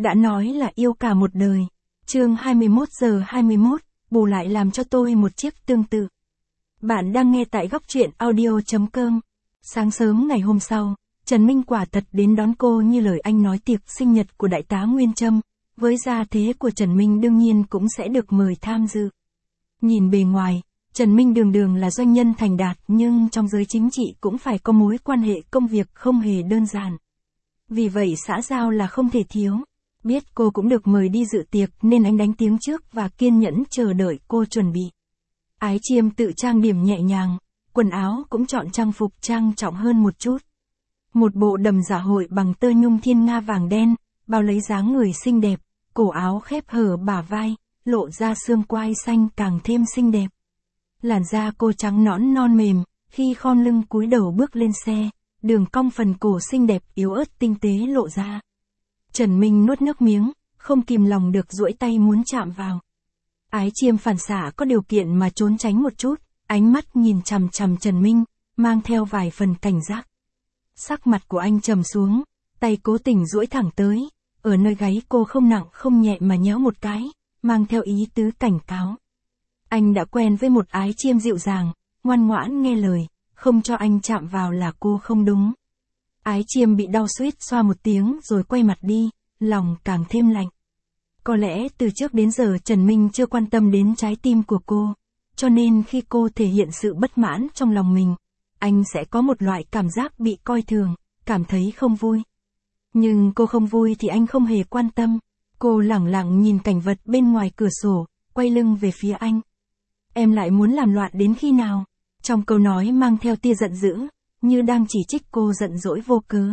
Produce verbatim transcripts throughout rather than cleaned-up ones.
đã nói là yêu cả một đời. Chương hai mươi mốt giờ hai mươi mốt, bù lại làm cho tôi một chiếc tương tự. Bạn đang nghe tại góc truyện audio chấm com. Sáng sớm ngày hôm sau, Trần Minh quả thật đến đón cô như lời anh nói tiệc sinh nhật của đại tá Nguyên Trâm. Với gia thế của Trần Minh đương nhiên cũng sẽ được mời tham dự. Nhìn bề ngoài, Trần Minh đường đường là doanh nhân thành đạt nhưng trong giới chính trị cũng phải có mối quan hệ công việc không hề đơn giản. Vì vậy xã giao là không thể thiếu. Biết cô cũng được mời đi dự tiệc nên anh đánh tiếng trước và kiên nhẫn chờ đợi cô chuẩn bị. Ái Chiêm tự trang điểm nhẹ nhàng, quần áo cũng chọn trang phục trang trọng hơn một chút. Một bộ đầm dạ hội bằng tơ nhung thiên nga vàng đen, bao lấy dáng người xinh đẹp, cổ áo khép hở bả vai, lộ ra xương quai xanh càng thêm xinh đẹp. Làn da cô trắng nõn non mềm, khi khom lưng cúi đầu bước lên xe, đường cong phần cổ xinh đẹp yếu ớt tinh tế lộ ra. Trần Minh nuốt nước miếng, không kìm lòng được duỗi tay muốn chạm vào. Ái Chiêm phản xạ có điều kiện mà trốn tránh một chút, ánh mắt nhìn chằm chằm Trần Minh, mang theo vài phần cảnh giác. Sắc mặt của anh trầm xuống, tay cố tình duỗi thẳng tới, ở nơi gáy cô không nặng không nhẹ mà nhéo một cái, mang theo ý tứ cảnh cáo. Anh đã quen với một Ái Chiêm dịu dàng, ngoan ngoãn nghe lời, không cho anh chạm vào là cô không đúng. Ái Chiêm bị đau suýt xoa một tiếng rồi quay mặt đi, lòng càng thêm lạnh. Có lẽ từ trước đến giờ Trần Minh chưa quan tâm đến trái tim của cô, cho nên khi cô thể hiện sự bất mãn trong lòng mình, anh sẽ có một loại cảm giác bị coi thường, cảm thấy không vui. Nhưng cô không vui thì anh không hề quan tâm, cô lẳng lặng nhìn cảnh vật bên ngoài cửa sổ, quay lưng về phía anh. Em lại muốn làm loạn đến khi nào? Trong câu nói mang theo tia giận dữ, như đang chỉ trích cô giận dỗi vô cớ.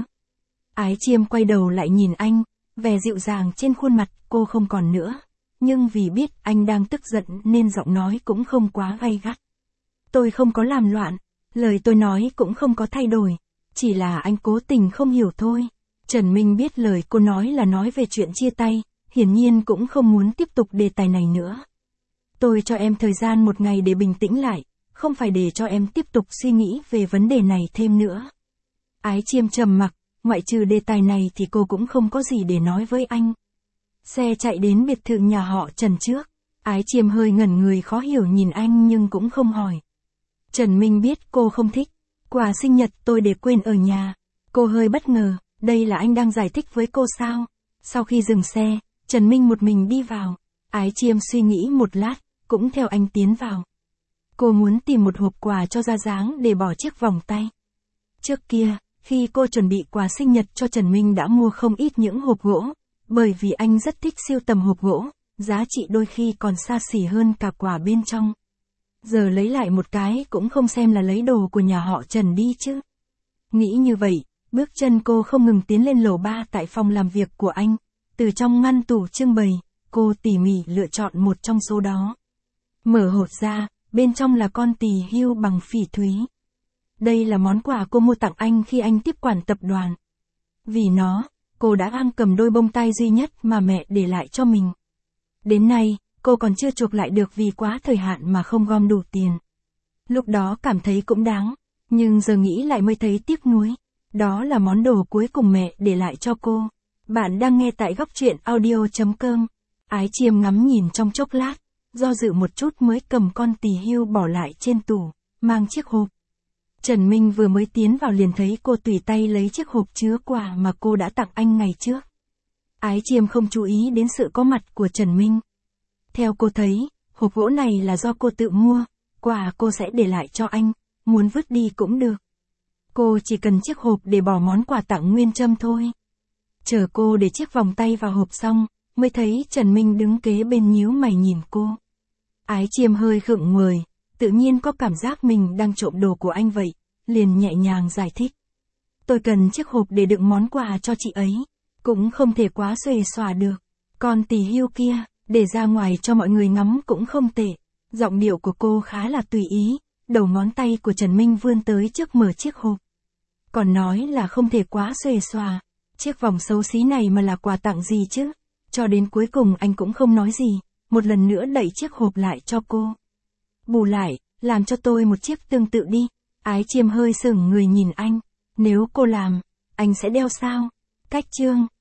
Ái Chiêm quay đầu lại nhìn anh, vẻ dịu dàng trên khuôn mặt cô không còn nữa, nhưng vì biết anh đang tức giận nên giọng nói cũng không quá gay gắt. Tôi không có làm loạn, lời tôi nói cũng không có thay đổi, chỉ là anh cố tình không hiểu thôi. Trần Minh biết lời cô nói là nói về chuyện chia tay, hiển nhiên cũng không muốn tiếp tục đề tài này nữa. Tôi cho em thời gian một ngày để bình tĩnh lại, không phải để cho em tiếp tục suy nghĩ về vấn đề này thêm nữa. Ái Chiêm trầm mặc, ngoại trừ đề tài này thì cô cũng không có gì để nói với anh. Xe chạy đến biệt thự nhà họ Trần trước, Ái Chiêm hơi ngẩn người khó hiểu nhìn anh nhưng cũng không hỏi. Trần Minh biết cô không thích, quà sinh nhật tôi để quên ở nhà. Cô hơi bất ngờ, đây là anh đang giải thích với cô sao? Sau khi dừng xe, Trần Minh một mình đi vào, Ái Chiêm suy nghĩ một lát, cũng theo anh tiến vào. Cô muốn tìm một hộp quà cho ra dáng để bỏ chiếc vòng tay. Trước kia, khi cô chuẩn bị quà sinh nhật cho Trần Minh đã mua không ít những hộp gỗ, bởi vì anh rất thích sưu tầm hộp gỗ, giá trị đôi khi còn xa xỉ hơn cả quà bên trong. Giờ lấy lại một cái cũng không xem là lấy đồ của nhà họ Trần đi chứ. Nghĩ như vậy, bước chân cô không ngừng tiến lên lầu ba tại phòng làm việc của anh. Từ trong ngăn tủ trưng bày, cô tỉ mỉ lựa chọn một trong số đó. Mở hộp ra, bên trong là con tỳ hưu bằng phỉ thúy. Đây là món quà cô mua tặng anh khi anh tiếp quản tập đoàn. Vì nó, cô đã đang cầm đôi bông tai duy nhất mà mẹ để lại cho mình. Đến nay, cô còn chưa chuộc lại được vì quá thời hạn mà không gom đủ tiền. Lúc đó cảm thấy cũng đáng, nhưng giờ nghĩ lại mới thấy tiếc nuối. Đó là món đồ cuối cùng mẹ để lại cho cô. Bạn đang nghe tại góc truyện audio chấm com. Ái Chiêm ngắm nhìn trong chốc lát, do dự một chút mới cầm con tỳ hưu bỏ lại trên tủ, mang chiếc hộp. Trần Minh vừa mới tiến vào liền thấy cô tùy tay lấy chiếc hộp chứa quà mà cô đã tặng anh ngày trước. Ái Chiêm không chú ý đến sự có mặt của Trần Minh. Theo cô thấy, hộp gỗ này là do cô tự mua, quà cô sẽ để lại cho anh, muốn vứt đi cũng được. Cô chỉ cần chiếc hộp để bỏ món quà tặng Nguyên Trâm thôi. Chờ cô để chiếc vòng tay vào hộp xong, mới thấy Trần Minh đứng kế bên nhíu mày nhìn cô. Ái Chiêm hơi khựng người, tự nhiên có cảm giác mình đang trộm đồ của anh vậy, liền nhẹ nhàng giải thích. Tôi cần chiếc hộp để đựng món quà cho chị ấy, cũng không thể quá xuề xòa được. Con tỳ hưu kia, để ra ngoài cho mọi người ngắm cũng không tệ. Giọng điệu của cô khá là tùy ý, đầu ngón tay của Trần Minh vươn tới trước mở chiếc hộp. Còn nói là không thể quá xuề xòa, chiếc vòng xấu xí này mà là quà tặng gì chứ? Cho đến cuối cùng anh cũng không nói gì, một lần nữa đẩy chiếc hộp lại cho cô. Bù lại, làm cho tôi một chiếc tương tự đi. Ái Chiêm hơi sững người nhìn anh. Nếu cô làm, anh sẽ đeo sao? Cách chương.